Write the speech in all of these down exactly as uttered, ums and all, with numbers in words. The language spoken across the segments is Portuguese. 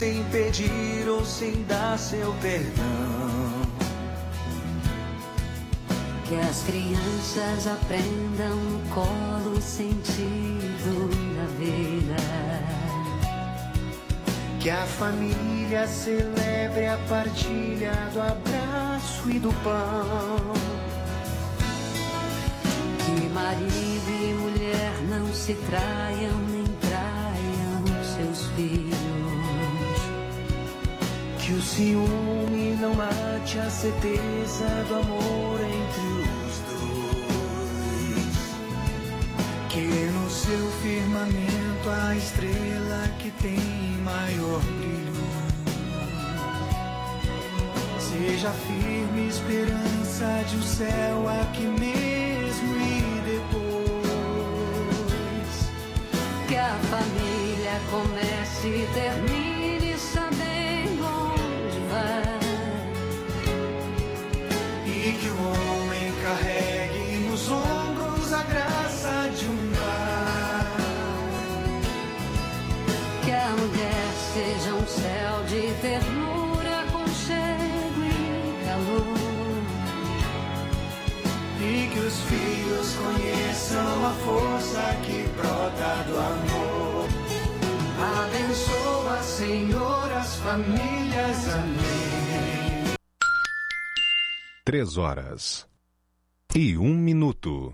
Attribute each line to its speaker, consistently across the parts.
Speaker 1: sem pedir ou sem dar seu perdão.
Speaker 2: Que as crianças aprendam no colo o sentido da vida.
Speaker 1: Que a família celebre a partilha do abraço e do pão.
Speaker 2: Que marido e mulher não se traiam nem traiam seus filhos.
Speaker 1: Que o ciúme não mate a certeza do amor entre os dois. Que no seu firmamento a estrela que tem maior brilho seja firme esperança de um céu aqui mesmo e depois.
Speaker 2: Que a família comece e termine sabendo onde vai.
Speaker 1: E que o homem carregue nos ombros a graça de um lar.
Speaker 2: Que a mulher seja um céu de ternura, aconchego e calor.
Speaker 1: E que os filhos conheçam a força que brota do amor. Abençoa, Senhor, as famílias. Amém.
Speaker 3: Três horas e um minuto.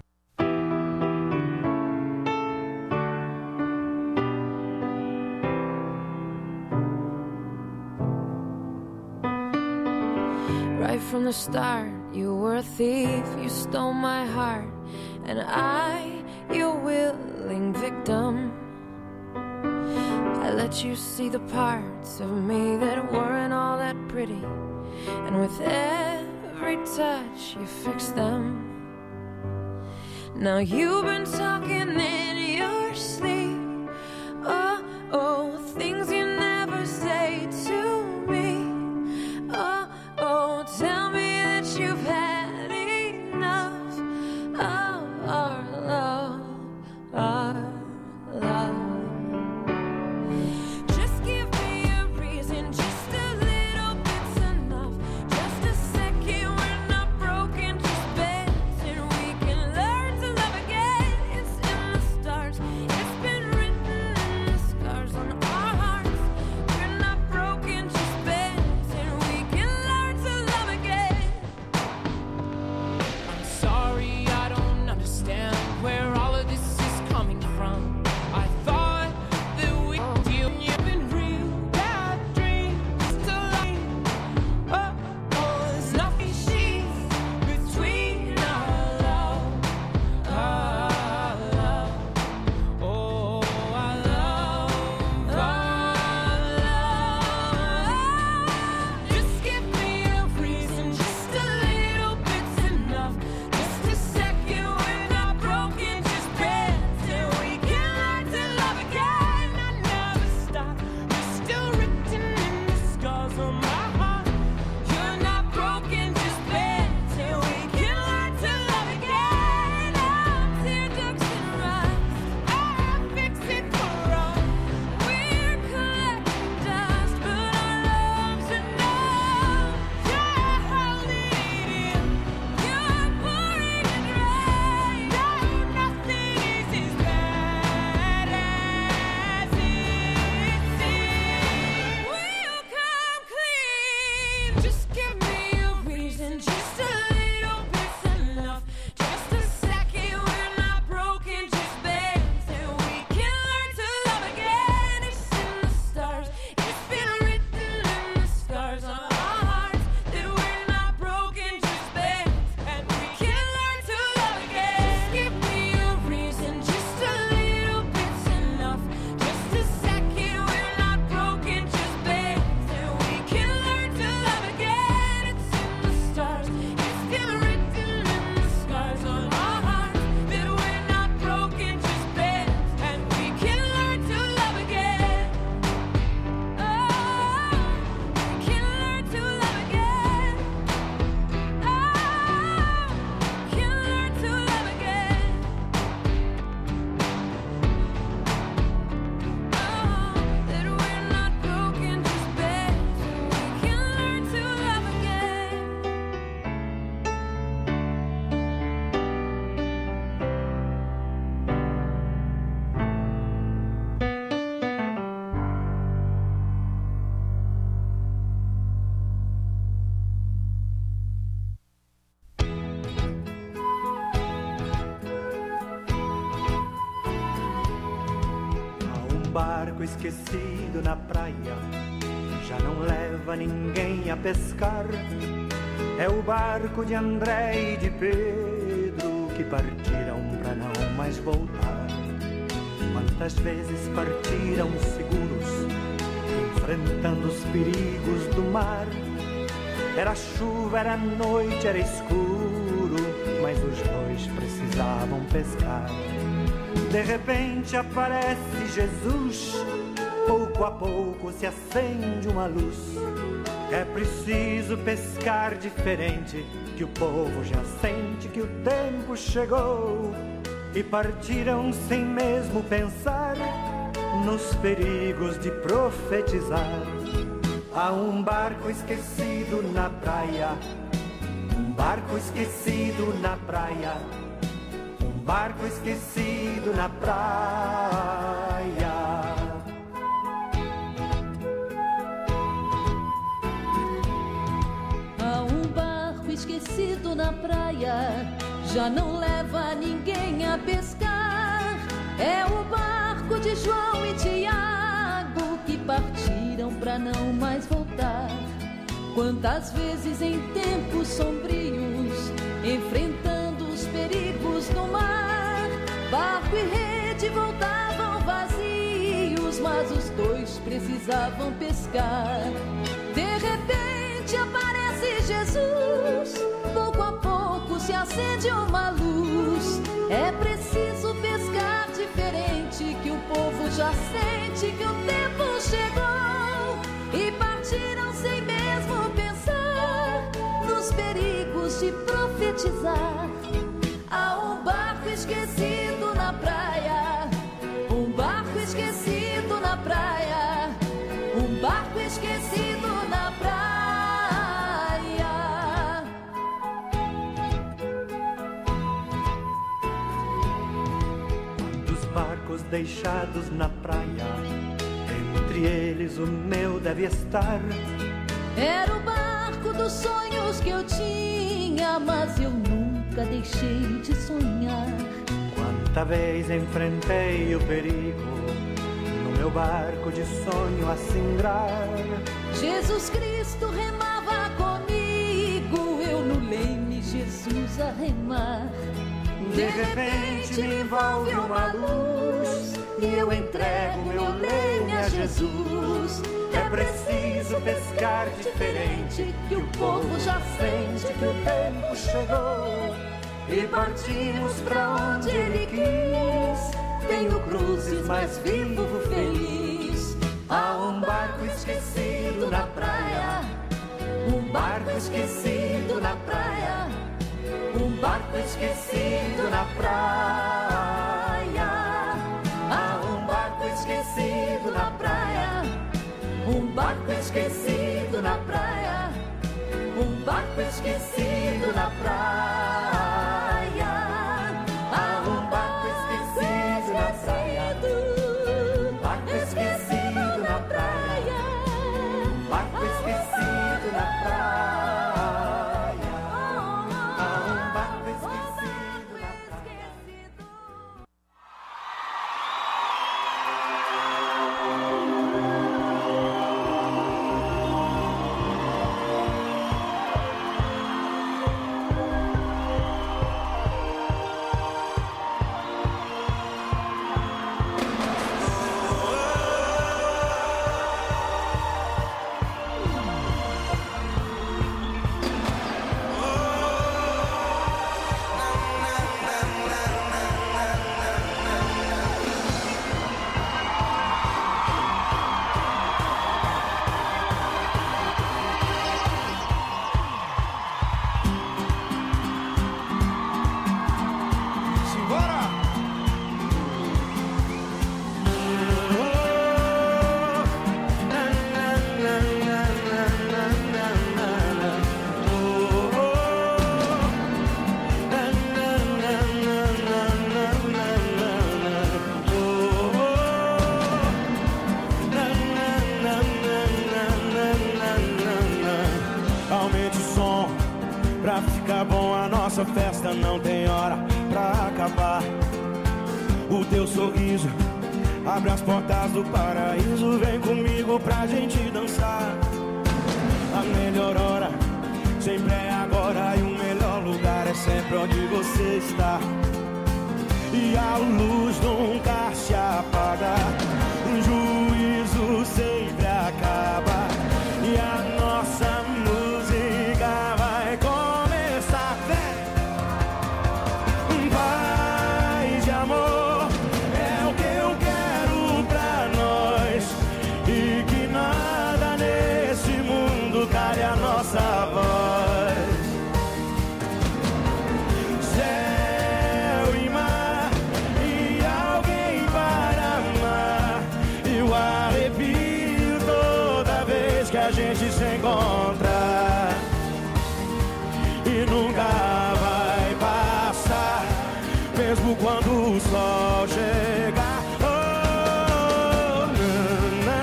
Speaker 4: Right from the start, you were a thief, you stole my heart, and I, your willing victim. I let you see the parts of me that weren't all that pretty, and with every touch you fixed them. Now you've been talking in your sleep, oh, oh, things you never say to me. Oh, oh, tell me that you've had enough of our love, our love. Just give me a reason, just a little bit's enough. Just a second, we're not broken, just bent, and we can learn to love again. It's in the stars, it's been
Speaker 1: barco esquecido na praia, já não leva ninguém a pescar. É o barco de André e de Pedro que partiram pra não mais voltar. Quantas vezes partiram seguros, enfrentando os perigos do mar. Era chuva, era noite, era escuro, mas os dois precisavam pescar. De repente aparece Jesus, pouco a pouco se acende uma luz. É preciso pescar diferente, que o povo já sente que o tempo chegou. E partiram sem mesmo pensar nos perigos de profetizar. Há um barco esquecido na praia, um barco esquecido na praia, um barco esquecido na praia.
Speaker 5: Há um barco esquecido na praia, já não leva ninguém a pescar. É o barco de João e Tiago que partiram pra não mais voltar. Quantas vezes em tempos sombrios, enfrentando os perigos do mar, barco e rede voltavam vazios, mas os dois precisavam pescar. De repente aparece Jesus, pouco a pouco se acende uma luz. É preciso pescar diferente, que o povo já sente que o tempo chegou. E partiram sem mesmo pensar nos perigos de profetizar. Há um barco esquecido na praia, um barco esquecido na praia, um barco esquecido na praia.
Speaker 1: Dos barcos deixados na praia, entre eles o meu deve estar.
Speaker 5: Era o barco dos sonhos que eu tinha, mas eu nunca deixei de sonhar.
Speaker 1: Quanta vez enfrentei o perigo no meu barco de sonho a singrar.
Speaker 5: Jesus Cristo remava comigo, eu no leme, Jesus a remar.
Speaker 1: De repente me envolve uma luz e eu entrego meu leme a Jesus. É preciso pescar diferente, que o povo já sente que o tempo chegou. E partimos pra onde Ele quis. Tenho cruzes, mas vivo feliz. Há um barco esquecido na praia, um barco esquecido na praia, um barco esquecido na praia. Há um barco esquecido na praia, um barco esquecido na praia, um barco esquecido na praia. Há um barco esquecido na praia, um barco esquecido na praia, um barco esquecido na praia. Há um barco esquecido na praia.
Speaker 6: Nossa festa não tem hora pra acabar. O teu sorriso Abre as portas do paraíso, vem comigo pra gente dançar. A melhor hora sempre é agora, e o melhor lugar é sempre onde você está. E a luz nunca se apaga, o juízo sempre acaba, e a nossa música vai começar. Paz e amor é o que eu quero pra nós, e que nada nesse mundo cale a nossa voz. Céu e mar e alguém para amar, e o arrepio toda vez que a gente se encontra, e nunca vai passar, mesmo quando o sol chegar. Oh, na, na,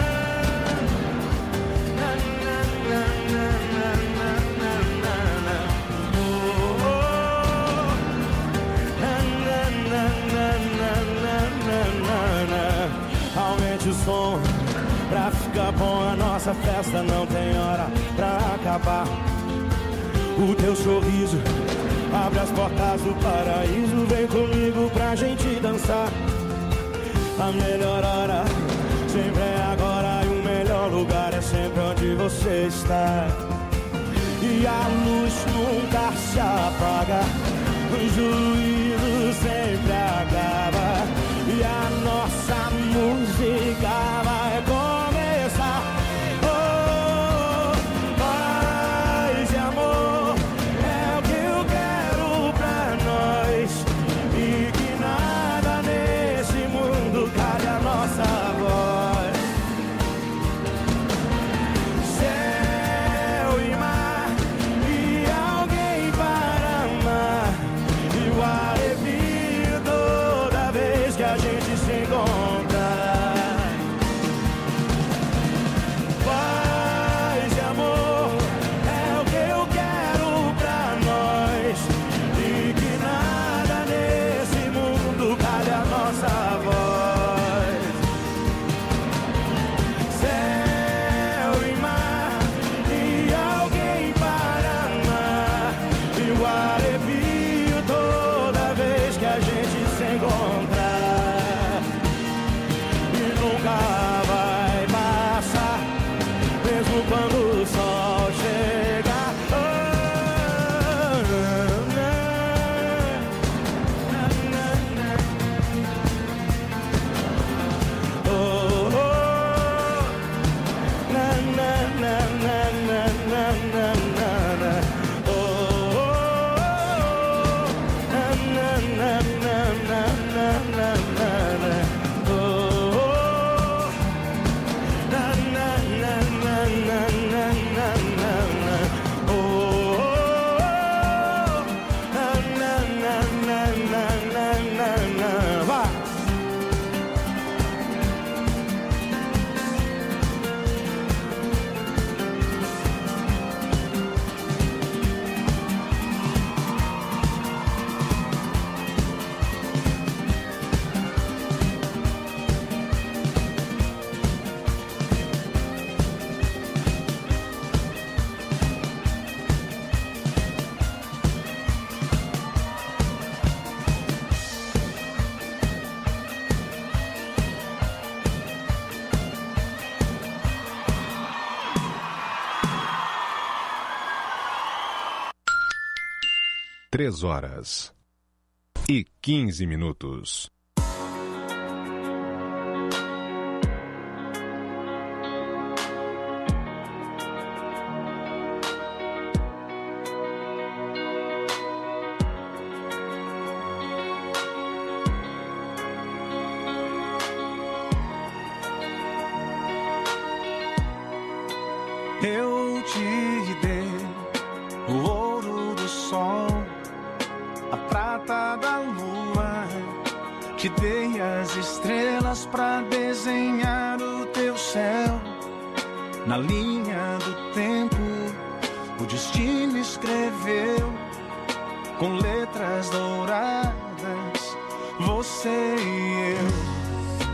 Speaker 6: na, na, na, na, na, na. Oh, oh, na, na, na, na, na, na, na. Aumente o som pra ficar bom, a nossa festa não tem hora pra acabar. O teu sorriso abre as portas do paraíso, vem comigo pra gente dançar. A melhor hora sempre é agora, e o melhor lugar é sempre onde você está. E a luz nunca se apaga, o juízo sempre acaba, e a nossa música vai começar. Oh, paz e amor é o que eu quero pra nós, e que nada nesse mundo cale a nossa voz. Céu e mar e alguém para amar, e o arrepio toda vez que a gente se encontra. Paz e amor é o que eu quero pra nós, e que nada nesse mundo cale a nossa voz. Céu e mar e alguém para amar, e o arrepio toda vez que a gente se encontrar, e nunca vai passar, mesmo quando o sol chegar. Oh, na, na, na, na. Oh, oh, na, na, na, na, na, na, na, na. Oh, oh, na, na, na, na, na, na, na, na. Oh, oh, na, na, na, na, na, na, na, na. Oh, oh, na, na, na, na, na, na, na. Vai!
Speaker 3: Três horas e quinze minutos.
Speaker 1: Eu te dei o ouro do sol, a prata da lua, te dei as estrelas pra desenhar o teu céu. Na linha do tempo, o destino escreveu com letras douradas, você e eu.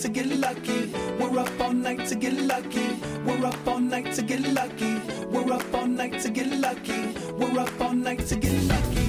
Speaker 1: to get lucky. We're up all night to get lucky. We're up all night to get lucky. We're up all night to get lucky. We're up all night to get lucky.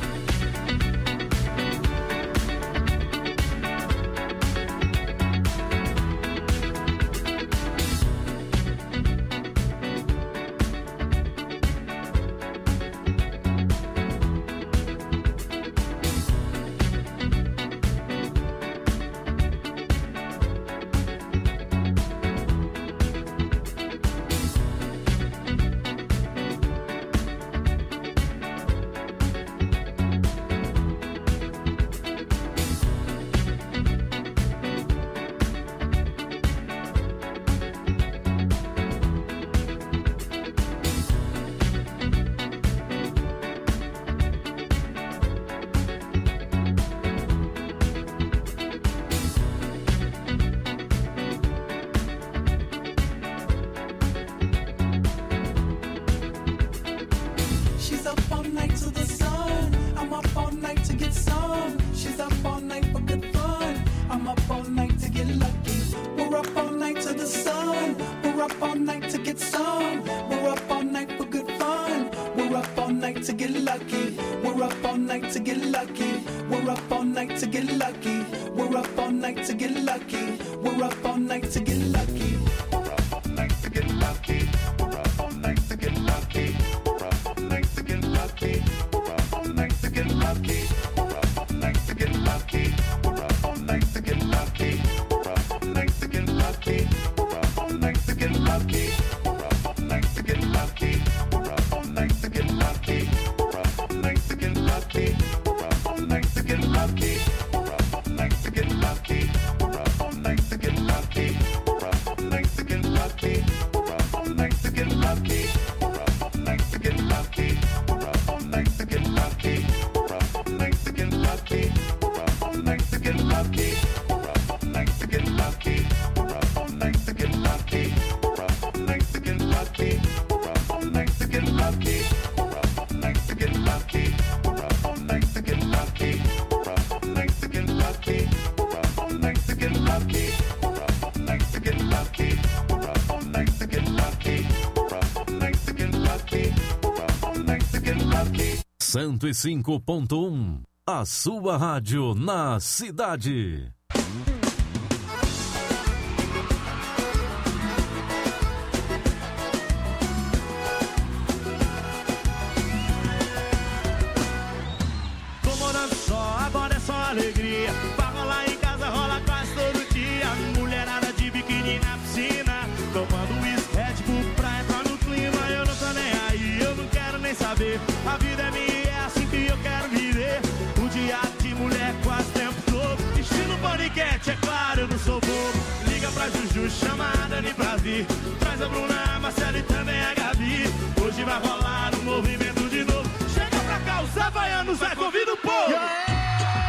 Speaker 7: cento e cinco ponto um, a sua rádio na cidade.
Speaker 6: Tô morando só, agora é só alegria. Pra rolar em casa, rola quase todo dia. Mulherada de biquíni na piscina, tomando uísque, Red Bull pra entrar no clima. Eu não tô nem aí, eu não quero nem saber. A vida é minha, eu quero viver o dia de mulher quase o tempo todo. Estilo paniquete, é claro, eu não sou bobo. Liga pra Juju, chama a Dani pra vir. Traz a Bruna, a Marcela e também a Gabi. Hoje vai rolar um movimento de novo. Chega pra cá, os havaianos, vai, convida o povo. Yeah!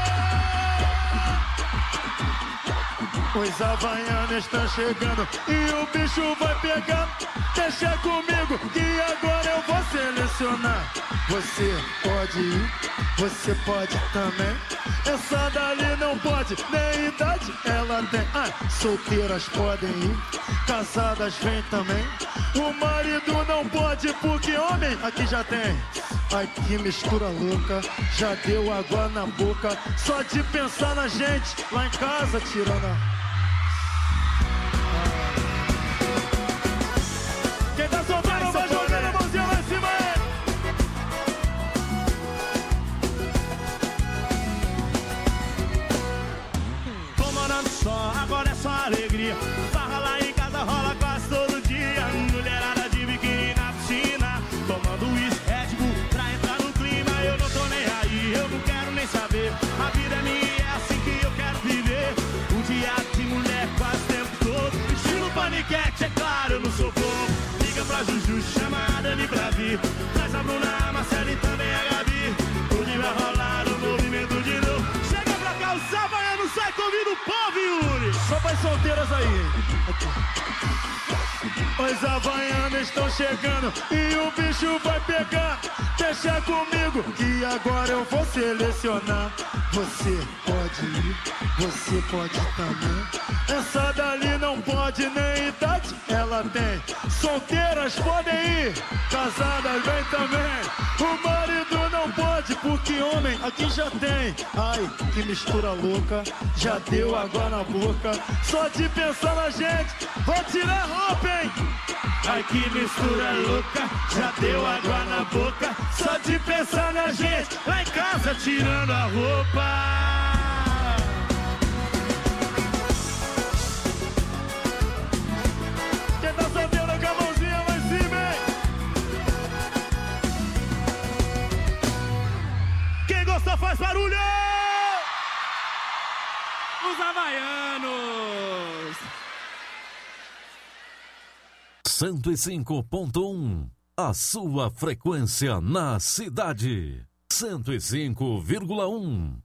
Speaker 6: Os havaianos estão chegando e o bicho vai pegar. Deixa comigo que agora eu vou selecionar. Você pode ir, você pode também. Essa dali não pode, nem idade ela tem. Ah, solteiras podem ir, casadas vem também. O marido não pode porque homem aqui já tem. Ai que mistura louca, já deu água na boca. Só de pensar na gente lá em casa tirando a... Quem tá soltando vai jogando a mãozinha lá em cima aí. Tô morando só, agora é só alegria. Farra lá em casa, rola quase todo dia. Mulherada de biquíni na piscina, tomando uísque, Red Bull pra entrar no clima. Eu não tô nem aí, eu não quero nem saber. A vida é minha, é assim que eu quero viver. O dia de mulher quase o tempo todo. Estilo paniquete, é claro, eu não sou bobo. Liga pra Juju, chama a Dani pra vir. Traz a Bruna, a Marcela e também a Gabi. Hoje vai rolar um movimento de novo. Chega pra cá, o havaianos, sai, convida o povo, Yuri. Só para as solteiras aí. Os havaianos estão chegando e o bicho vai pegar. Deixa comigo que agora eu vou selecionar.
Speaker 1: Você pode ir, você pode também.
Speaker 6: Essa dali não pode nem idade ela tem. Solteiras podem ir, casadas vem também. O marido não pode porque homem aqui já tem.
Speaker 1: Ai, que mistura louca,
Speaker 6: Já deu água na boca, só de pensar na gente, vou tirar a roupa, hein? Ai que mistura louca, já deu água na boca, só de pensar na gente, lá em casa tirando a roupa. Quem tá solteiro com a mãozinha lá em cima, hein? Quem gosta faz barulho! Os havaianos!
Speaker 7: cento e cinco ponto um. A sua frequência na cidade. cento e cinco vírgula um.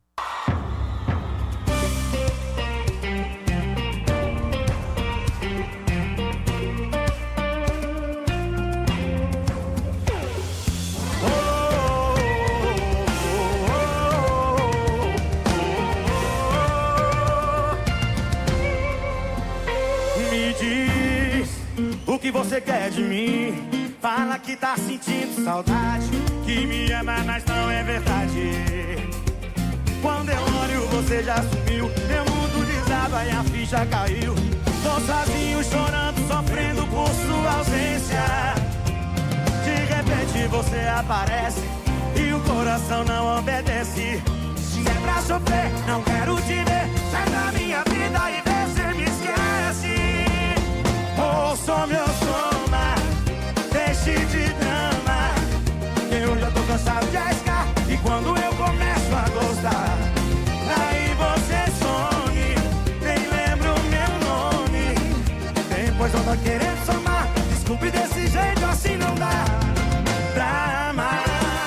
Speaker 6: O que você quer de mim? Fala que tá sentindo saudade, que me ama, mas não é verdade. Quando eu olho você já sumiu, meu mundo desaba e a ficha caiu. Tô sozinho chorando, sofrendo por sua ausência. De repente você aparece e o coração não obedece. Se é pra sofrer, não quero te ver. Sai da minha vida e vê se me esquece. Ouça meu soma, deixe de drama. Eu já tô cansado de arriscar, e quando eu começo a gostar, aí você some, nem lembro meu nome. Depois eu tô querendo somar, desculpe desse jeito assim não dá pra amar.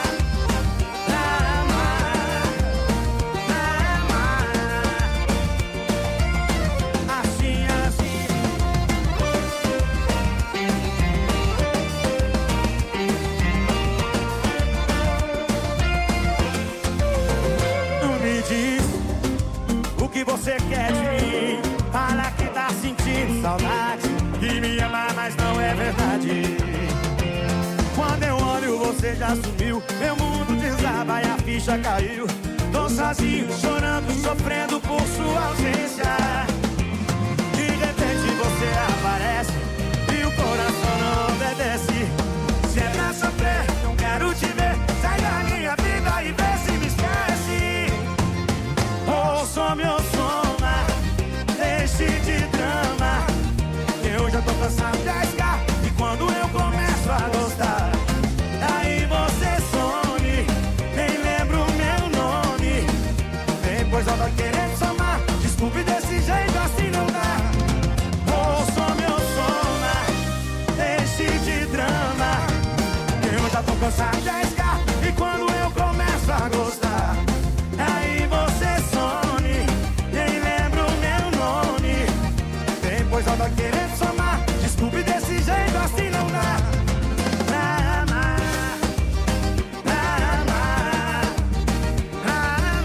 Speaker 6: Você quer de mim? Fala que tá sentindo saudade, que me ama, mas não é verdade. Quando eu olho você já sumiu, meu mundo desaba e a ficha caiu. Tô sozinho, chorando, sofrendo por sua ausência. De repente você aparece e o coração não obedece. Se é pra sofrer, não quero te ver. Sai da minha vida e vê se me esquece. Ouça meu soma, deixe de drama. Eu já tô cansado de arriscar, e quando eu começo a gostar, aí você some, nem lembro meu nome. Depois eu tô querendo somar, desculpe desse jeito assim não dá. Ouça meu soma, deixe de drama. Eu já tô cansado de arriscar, e quando eu começo a gostar, aí você some, nem lembro meu nome. Depois eu tô querendo somar, desculpe desse jeito assim não dá pra amar, pra amar, pra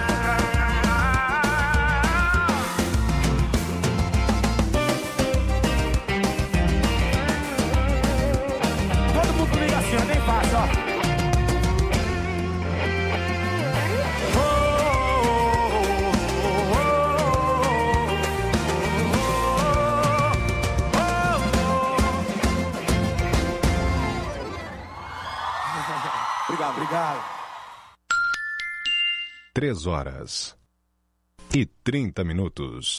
Speaker 6: amar. Todo mundo comigo assim, é bem fácil, ó. Obrigado, obrigado.
Speaker 3: Três horas e trinta minutos.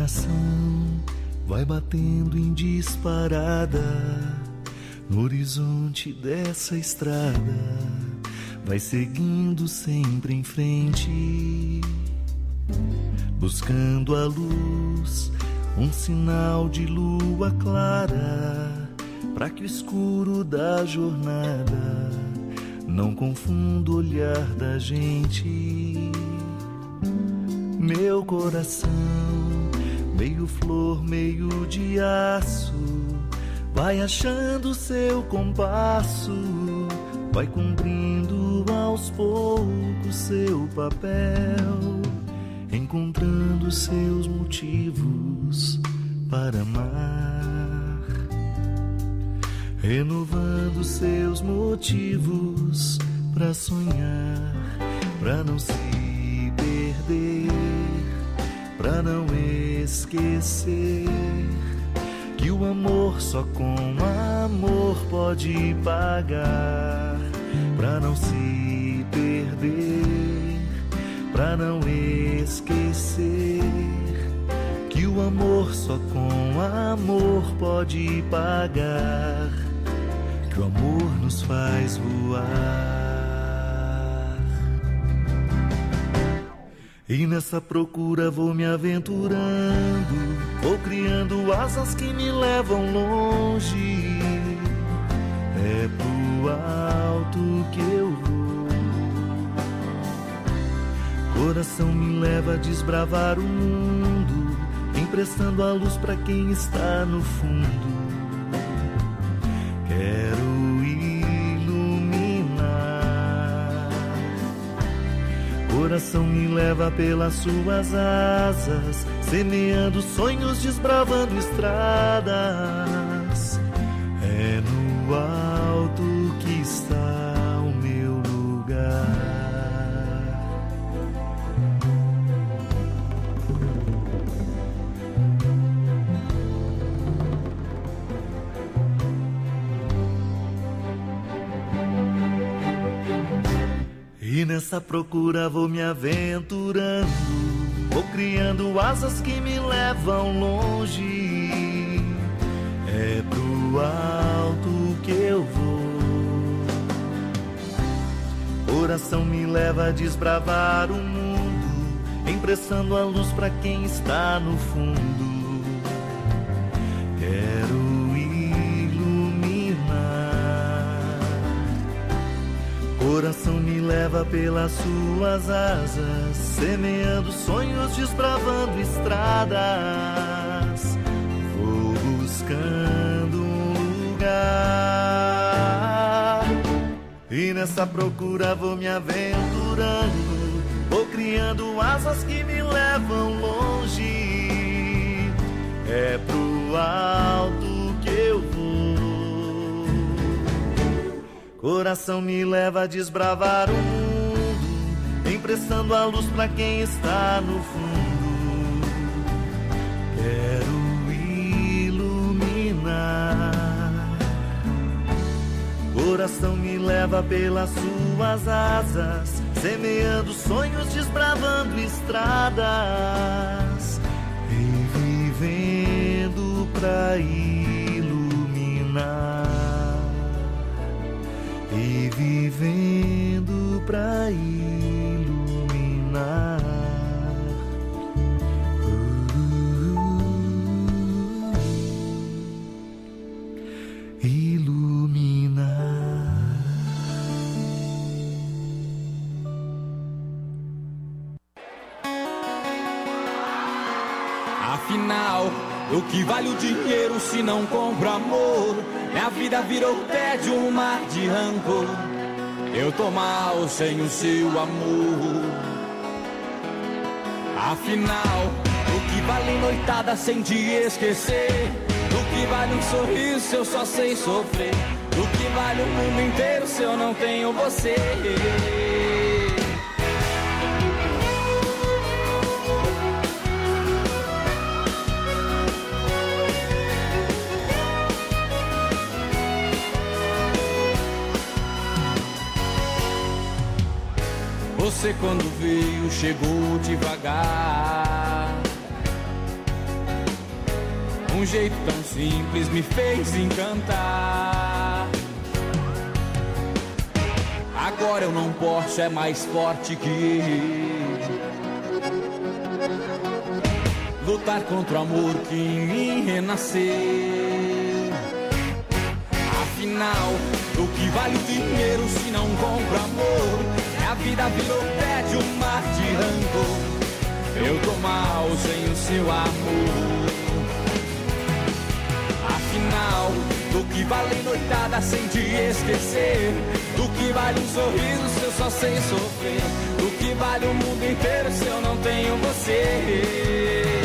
Speaker 1: coração vai batendo em disparada no horizonte dessa estrada, vai seguindo sempre em frente, buscando a luz, um sinal de lua clara, para que o escuro da jornada não confunda o olhar da gente. Meu coração, meio flor, meio de aço, vai achando seu compasso, vai cumprindo aos poucos seu papel, encontrando seus motivos para amar, renovando seus motivos para sonhar, para não se perder, para não esquecer que o amor só com amor pode pagar, para não se perder, para não esquecer que o amor só com amor pode pagar, que o amor nos faz voar. E nessa procura vou me aventurando, vou criando asas que me levam longe. É pro alto que eu vou. Coração me leva a desbravar o mundo, emprestando a luz pra quem está no fundo. Quero coração me leva pelas suas asas, semeando sonhos, desbravando estradas. É no alto que está o meu lugar. E nessa procura vou me aventurando, vou criando asas que me levam longe. É pro alto que eu vou. Coração me leva a desbravar o mundo, emprestando a luz pra quem está no fundo. Quero coração me leva pelas suas asas, semeando sonhos, desbravando estradas. Vou buscando um lugar, e nessa procura vou me aventurando, vou criando asas que me levam longe. É pro alto que eu vou. Coração me leva a desbravar o mundo, emprestando a luz pra quem está no fundo. Quero iluminar. Coração me leva pelas suas asas, semeando sonhos, desbravando estradas, e vivendo pra iluminar. E vivendo pra iluminar. Uh, iluminar.
Speaker 8: Afinal, o que vale o dinheiro se não compra amor? Minha vida virou tédio, um mar de rancor. Eu tô mal sem o seu amor. Afinal, o que vale noitada sem te esquecer? O que vale um sorriso se eu só sei sofrer? O que vale o mundo inteiro se eu não tenho você? Você quando veio chegou devagar, um jeito tão simples me fez encantar. Agora eu não posso, é mais forte que eu. Lutar contra o amor que em mim renasceu. Afinal, o que vale o dinheiro se não compra amor? A vida virou pé de um mar de rancor. Eu tô mal sem o seu amor. Afinal, do que vale noitada sem te esquecer? Do que vale um sorriso se eu só sei sofrer? Do que vale o mundo inteiro se eu não tenho você?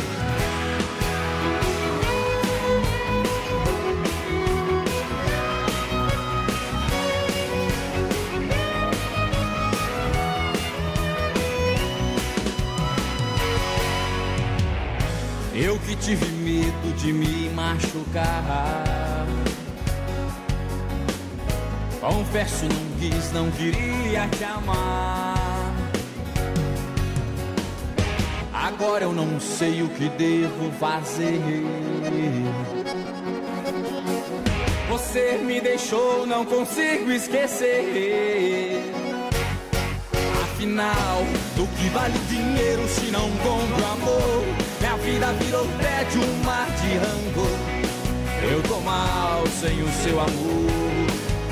Speaker 8: Eu que tive medo de me machucar. Confesso, não quis, não queria te amar. Agora eu não sei o que devo fazer. Você me deixou, não consigo esquecer. Afinal, do que vale o dinheiro se não compra amor? Minha vida virou pé de um mar de rancor. Eu tô mal sem o seu amor.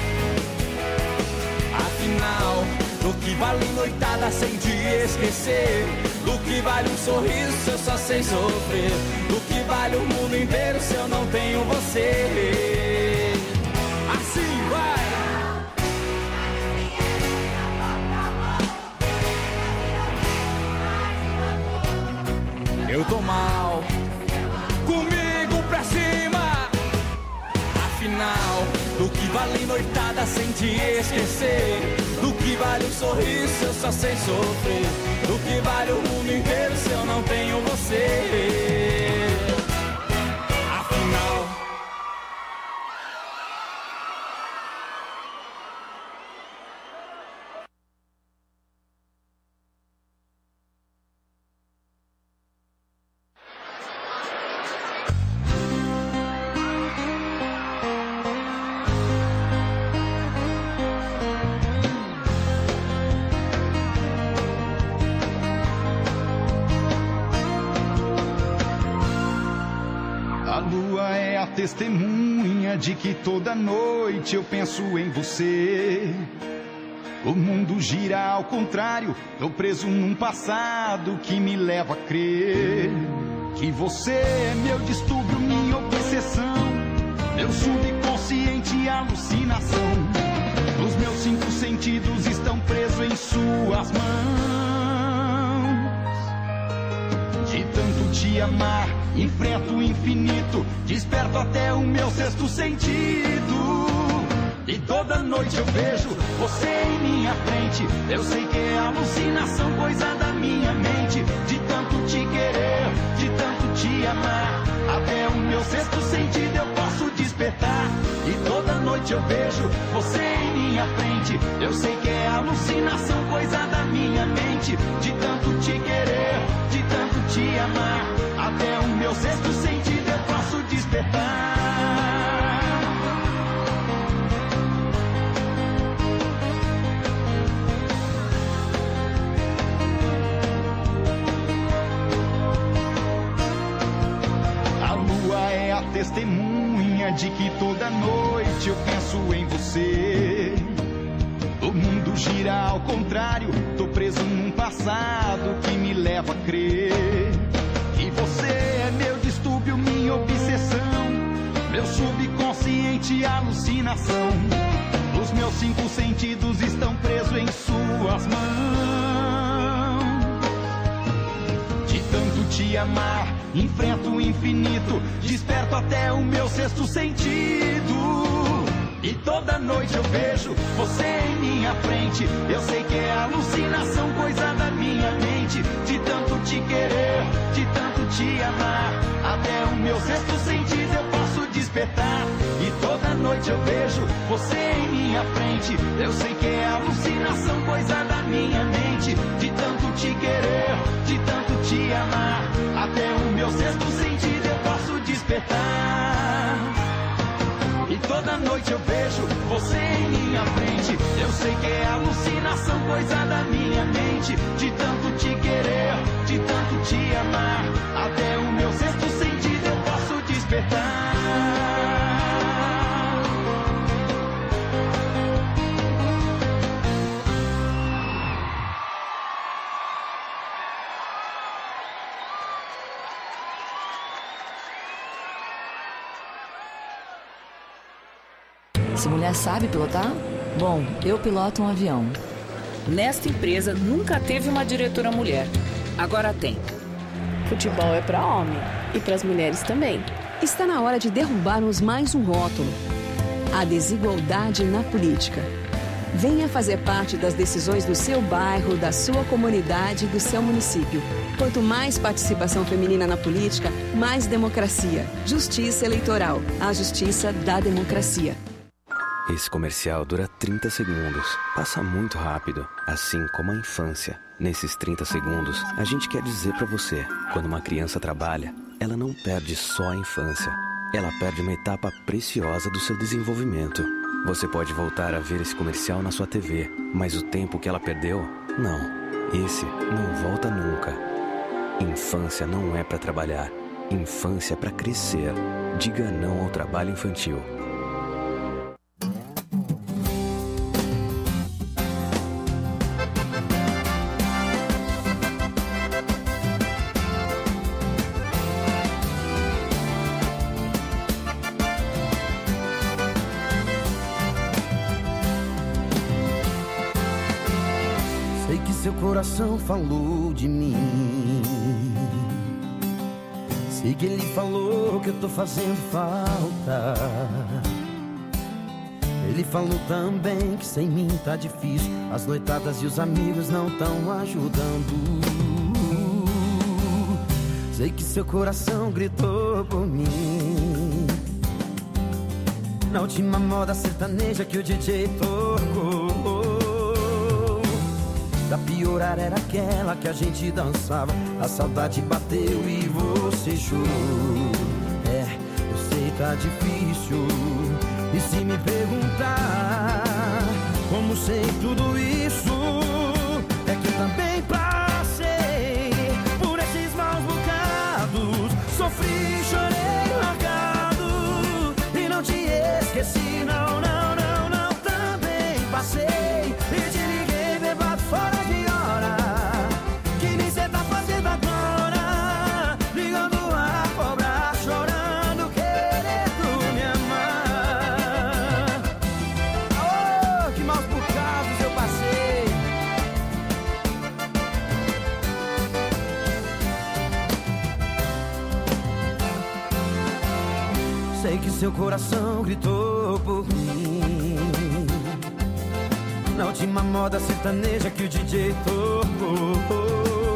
Speaker 8: Afinal, do que vale noitada sem te esquecer? Do que vale um sorriso se eu só sei sofrer? Do que vale o mundo inteiro se eu não tenho você? Assim vai! Eu tô mal, comigo pra cima. Afinal, do que vale noitada sem te esquecer? Do que vale um sorriso se eu só sei sofrer? Do que vale o mundo inteiro se eu não tenho você? Afinal,
Speaker 9: testemunha de que toda noite eu penso em você. O mundo gira ao contrário, tô preso num passado que me leva a crer que você é meu distúrbio, minha obsessão, meu subconsciente e alucinação. Os meus cinco sentidos estão presos em suas mãos. De tanto te amar, enfrento o infinito, desperto até o meu sexto sentido. E toda noite eu vejo você em minha frente. Eu sei que é alucinação, coisa da minha mente. De tanto te querer, de tanto te amar, até o meu sexto sentido eu posso despertar. E toda noite eu vejo você em minha frente. Eu sei que é alucinação, coisa da minha mente. De tanto te querer, de tanto te amar, até o meu sexto sentido eu posso despertar. A lua é a testemunha de que toda noite eu penso em você. O mundo gira ao contrário, tô preso num passado que me leva a crer que você é meu distúrbio, minha obsessão, meu subconsciente e alucinação. Os meus cinco sentidos estão presos em suas mãos. De tanto te amar, enfrento o infinito, desperto até o meu sexto sentido. E toda noite eu vejo você em minha frente. Eu sei que é alucinação, coisa da minha mente. De tanto te querer, de tanto te amar, até o meu sexto sentido eu posso despertar. E toda noite eu vejo você em minha frente. Eu sei que é alucinação, coisa da minha mente. De tanto te querer, de tanto te amar, até o meu sexto sentido eu posso despertar. despertar. E toda noite eu vejo você em minha frente. Eu sei que é alucinação, coisa da minha mente. De tanto te querer, de tanto te amar, até o meu sexto sentido eu posso despertar.
Speaker 10: Essa mulher sabe pilotar? Bom, eu piloto um avião.
Speaker 11: Nesta empresa nunca teve uma diretora mulher. Agora tem.
Speaker 12: Futebol é para homem e para as mulheres também.
Speaker 13: Está na hora de derrubarmos mais um rótulo: a desigualdade na política. Venha fazer parte das decisões do seu bairro, da sua comunidade e do seu município. Quanto mais participação feminina na política, mais democracia. Justiça Eleitoral. A justiça da democracia.
Speaker 14: Esse comercial dura trinta segundos. Passa muito rápido, assim como a infância. Nesses trinta segundos, a gente quer dizer pra você: quando uma criança trabalha, ela não perde só a infância. Ela perde uma etapa preciosa do seu desenvolvimento. Você pode voltar a ver esse comercial na sua T V, mas o tempo que ela perdeu, não. Esse não volta nunca. Infância não é pra trabalhar. Infância é pra crescer. Diga não ao trabalho infantil.
Speaker 15: Coração falou de mim. Sei que ele falou que eu tô fazendo falta. Ele falou também que sem mim tá difícil. As noitadas e os amigos não tão ajudando. Sei que seu coração gritou por mim na última moda sertaneja que o D J tocou. Pra piorar era aquela que a gente dançava. A saudade bateu e você chorou. É, eu sei tá difícil. E se me perguntar como sei tudo isso, é que eu também passei por esses maus bocados. Sofri, chorei, largado e não te esqueci, não, não, não, não. Também passei e te liguei bebado fora de hora, que nem cê tá fazendo agora, ligando a cobrar, chorando, querendo me amar. Oh, que maus bocados eu passei. Sei que seu coração gritou por mim na última moda sertaneja que o D J tocou.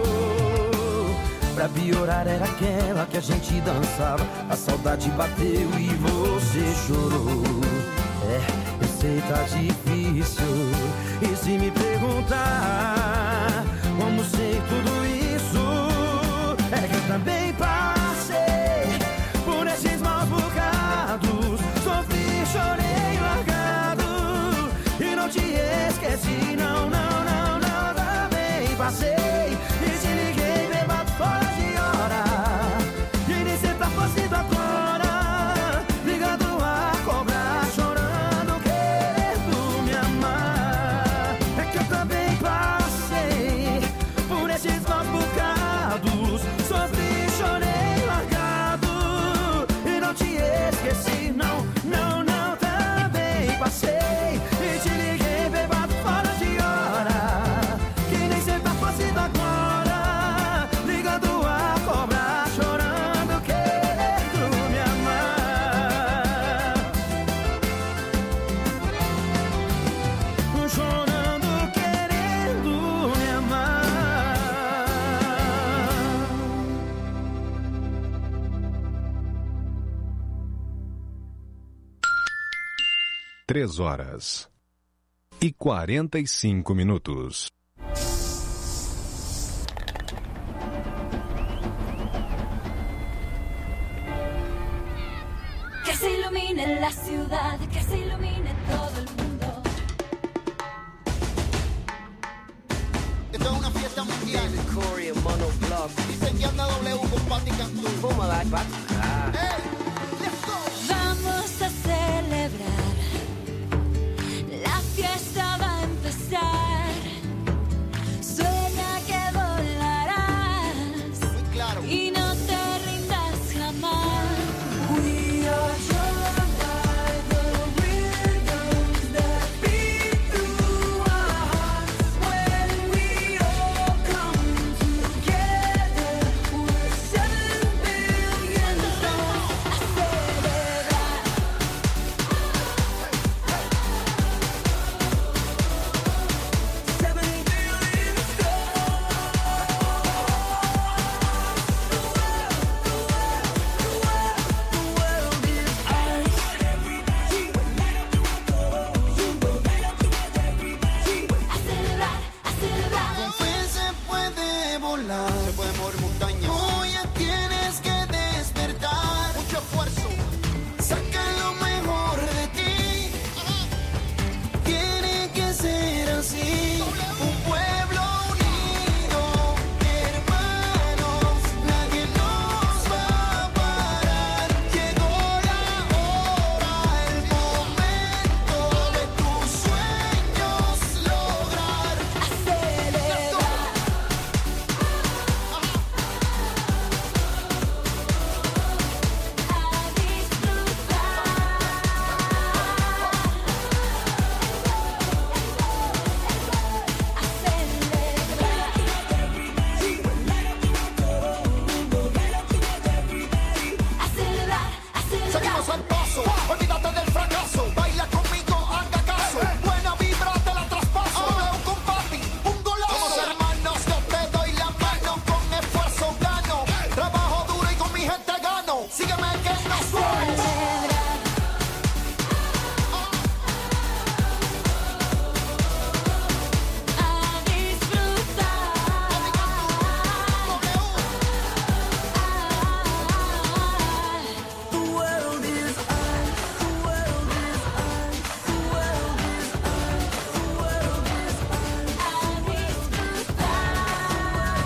Speaker 15: Pra piorar era aquela que a gente dançava. A saudade bateu e você chorou. É, eu sei tá difícil. E se me perguntar como sei tudo isso, é que eu também passei por esses maus bocados. Sofri, chorei, largado e não te esqueci, não, não, não, não. Também passei e te liguei bebado fora de hora, e nem cê tá fazendo agora, ligando a cobrar, chorando, querendo me amar. É que eu também passei por esses maus bocados. Sofri, chorei, largado e não te esqueci, não, não, não. Também passei e te liguei bebado fora de hora, que nem cê tá fazendo agora, ligando a cobrar, chorando, querendo me amar. Chorando, querendo me amar.
Speaker 3: Três horas e quarenta e cinco minutos.
Speaker 5: se ilumine la ciudad, que se ilumine todo el mundo.
Speaker 16: Esto es una fiesta mundial. Dicen que anda W con Patti Cantú.
Speaker 17: Fúmala, Pat.
Speaker 16: Hey, let's go.
Speaker 5: Vamos a celebrar, la fiesta va a empezar. Sueña que volarás.
Speaker 16: Muy claro.
Speaker 5: Y no te rindas jamás.
Speaker 1: We are joined by the rhythms that beat through our hearts. When we all come together, we're seven billion stars.
Speaker 5: A celebrar.
Speaker 1: Seven billion
Speaker 5: A celebrar, a celebrar.
Speaker 16: Con fe se puede volar. Se puede mover montañas. Hoy ya tienes que despertar. Mucho esfuerzo. Saca lo mejor de ti. Tiene que ser así. Un pueblo unido, hermanos. Nadie nos va a parar. Llegó la hora, el momento de tus sueños lograr.
Speaker 5: A celebrar. A celebrar, a celebrar.
Speaker 16: Seguimos al paso, olvídate del fracaso. Baila conmigo, haga caso. Buena vibra te la traspaso. Ahora un combate, un golazo. Somos hermanos, yo te doy la mano. Con esfuerzo gano. Trabajo duro y con mi gente gano. Sígueme que no suene.
Speaker 5: A disfrutar.
Speaker 1: The world is ours, the world is ours, the world is ours, the world is ours.
Speaker 5: A disfrutar.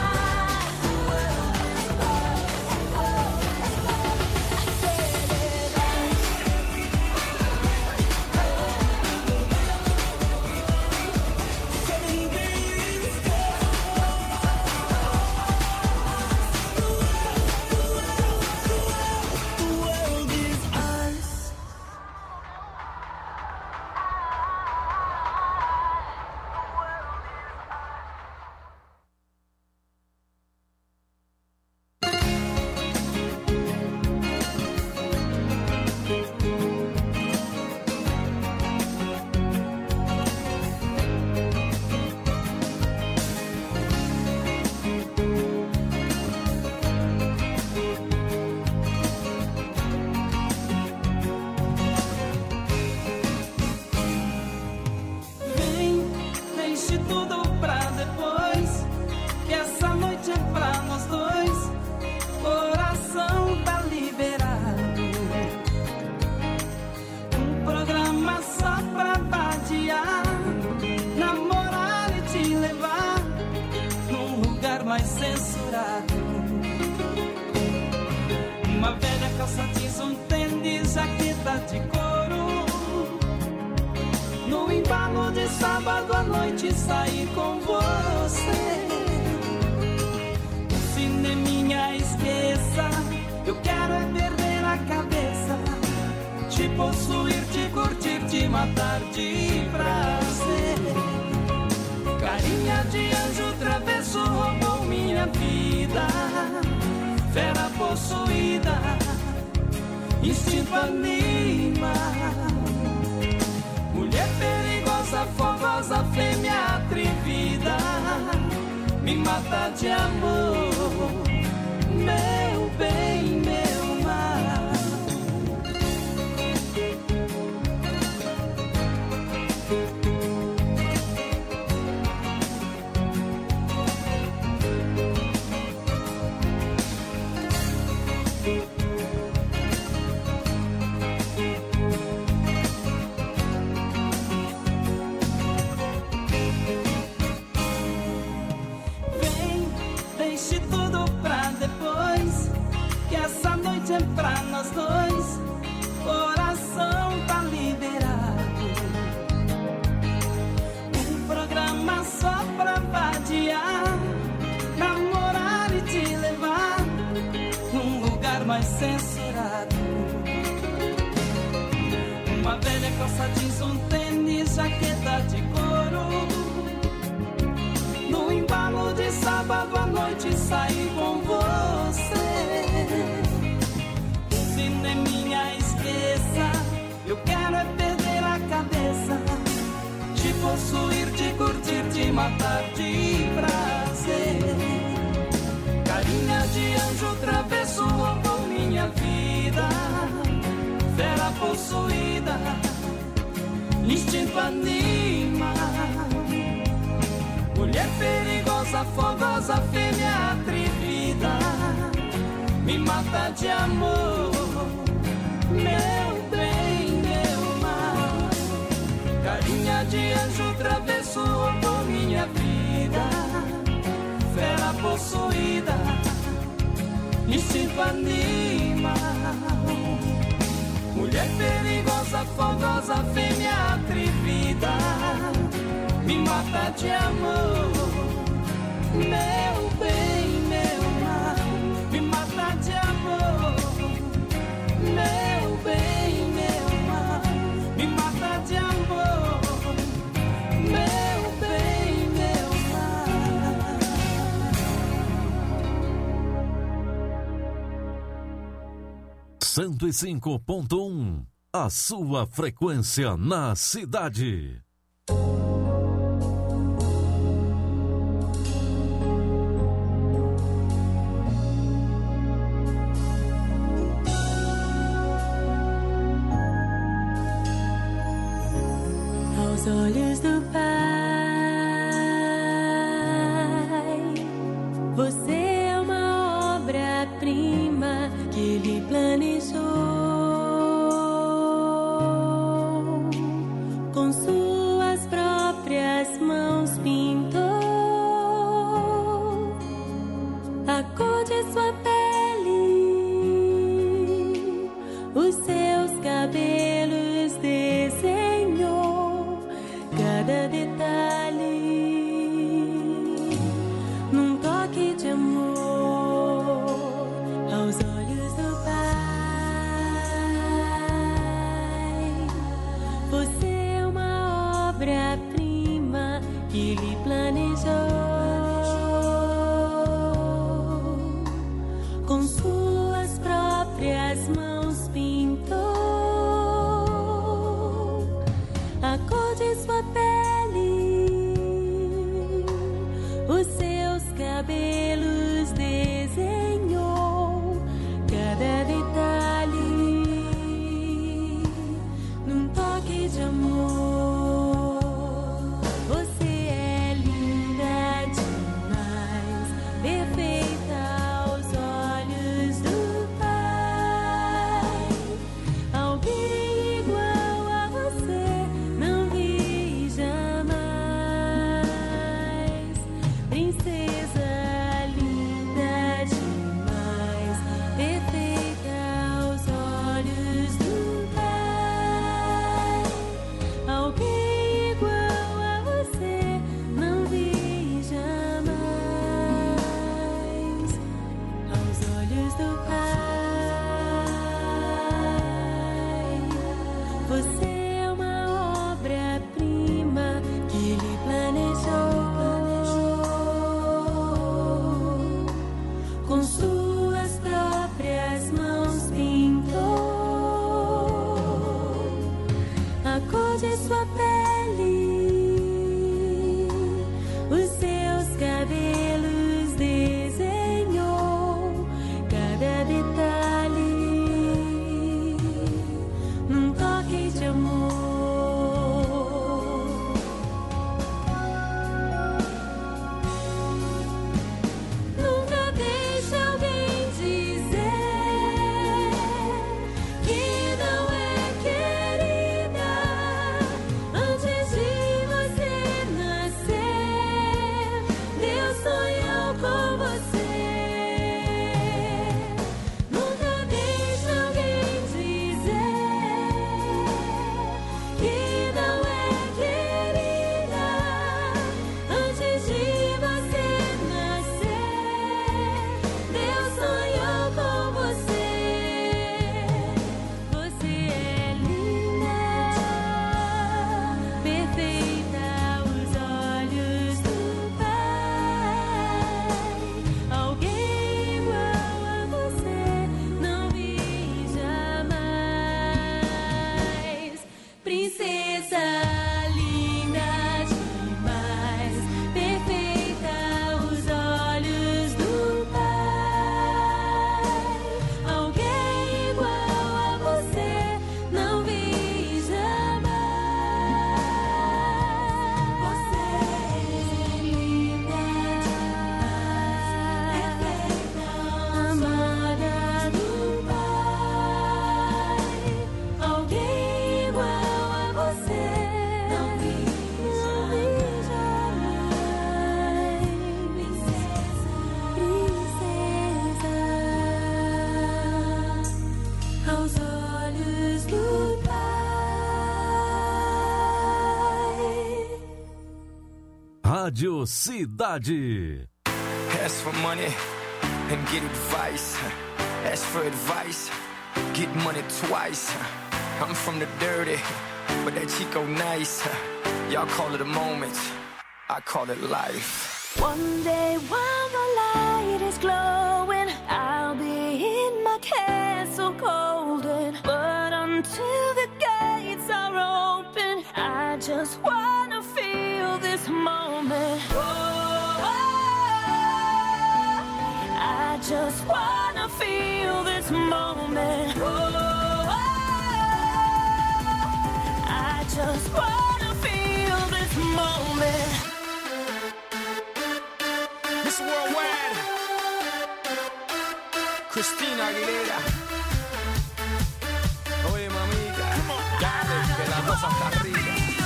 Speaker 1: The world is ours.
Speaker 18: Vem, deixe tudo pra depois, que essa noite é pra nós dois. Coração tá liberado. Um programa só pra vadiar, namorar e te levar num lugar mais censurado. Uma velha calça jeans, um tênis, jaqueta de couro. No embalo de sábado à noite sair com você. O cineminha esqueça, eu quero é perder a cabeça. Te possuir, te curtir, te matar de prazer. Carinha de anjo travesso roubou minha vida. Fera possuída, instinto anima. Mulher perigosa, fogosa, fêmea atrevida, me mata de amor, meu bem, meu mal. é pra nós dois, coração tá liberado. Um programa só pra vadiar, namorar e te levar num lugar mais censurado. Uma velha calça jeans, um tênis, jaqueta de couro. No embalo de sábado à noite sair com você. Cineminha, esqueça, eu quero é perder a cabeça. Te possuir, te curtir, te matar de prazer. Carinha de anjo travesso roubou minha vida. Fera possuída, instinto anima. Mulher perigosa, fogosa, fêmea atrevida, me mata de amor, meu bem, meu mal. Carinha de anjo travesso roubou minha vida. Fera possuída, instinto anima. Mulher perigosa, fogosa, fêmea atrevida, me mata de amor, meu bem, meu mal. Me mata de amor, meu bem, meu mal. Me mata de amor, meu bem, meu mal.
Speaker 7: cento e cinco ponto um, a sua frequência na cidade.
Speaker 17: Aos olhos do Pai, você é uma obra-prima que Ele planejou. Com suas próprias mãos pintou a cor de sua pele, os seus cabelos desenhou cada detalhe num toque de amor. Aos olhos do Pai, você é uma obra-prima que Ele planejou. Com suas próprias mãos pintou a cor de sua pele, os seus cabelos desenhou cada detalhe num toque de amor. Você é linda demais, perfeita aos olhos do Pai.
Speaker 7: Rádio Cidade.
Speaker 1: Ask for money and get advice. Ask for advice, get money twice. I'm from the dirty, but that Chico nice. Y'all call it a moment, I call it life.
Speaker 17: One day while the light is glowing, I'll be in my castle golden. But until the gates are open, I just wanna feel this moment. Oh, I just wanna feel this moment. Oh, I just wanna feel this moment.
Speaker 1: Miss Worldwide, Christina Aguilera. Oye, mamita, dale, que la cosa está arriba.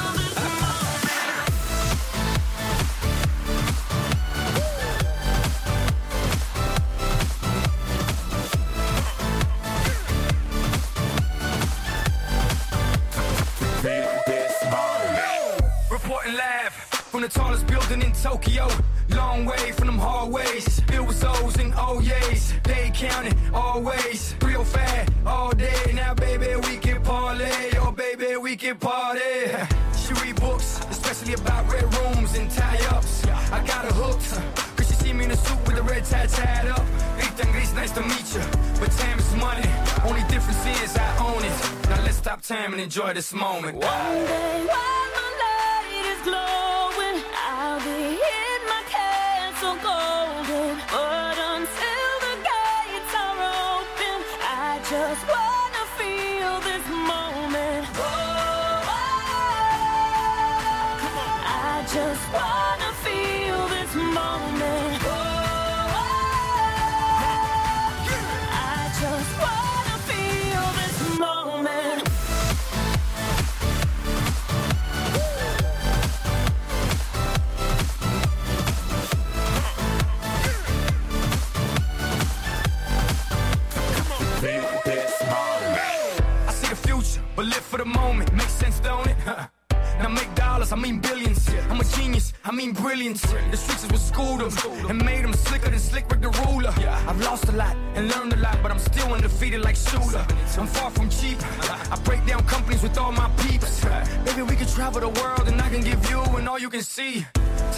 Speaker 1: Reporting live from the tallest building in Tokyo. Long way from them hallways. It was O's and O's. They counted always. Real fat all day. Now, baby, we can parlay. Oh, baby, we can party. She read books, especially about red rooms and tie-ups. I got her hooked, cause she see me in a suit with a red tie tied up. Ethan Gris, nice to meet you. But time is money. Only difference is I own it. Now let's stop time and enjoy this moment.
Speaker 17: One day while the light is glowing, I'll be in my castle golden. But until the gates are open, I just wanna feel this moment. Oh, I just wanna feel this moment. Oh, I just wanna feel this moment.
Speaker 1: I see the future, but live for the moment. Makes sense, don't it? Now make dollars, I mean billions. I'm a genius, I mean brilliance. The streets is what schooled them and made them slicker than Slick Rick the ruler. I've lost a lot and learned a lot, but I'm still undefeated like Shooter. I'm far from cheap. I break down companies with all my peeps. Maybe we can travel the world and I can give you and all you can see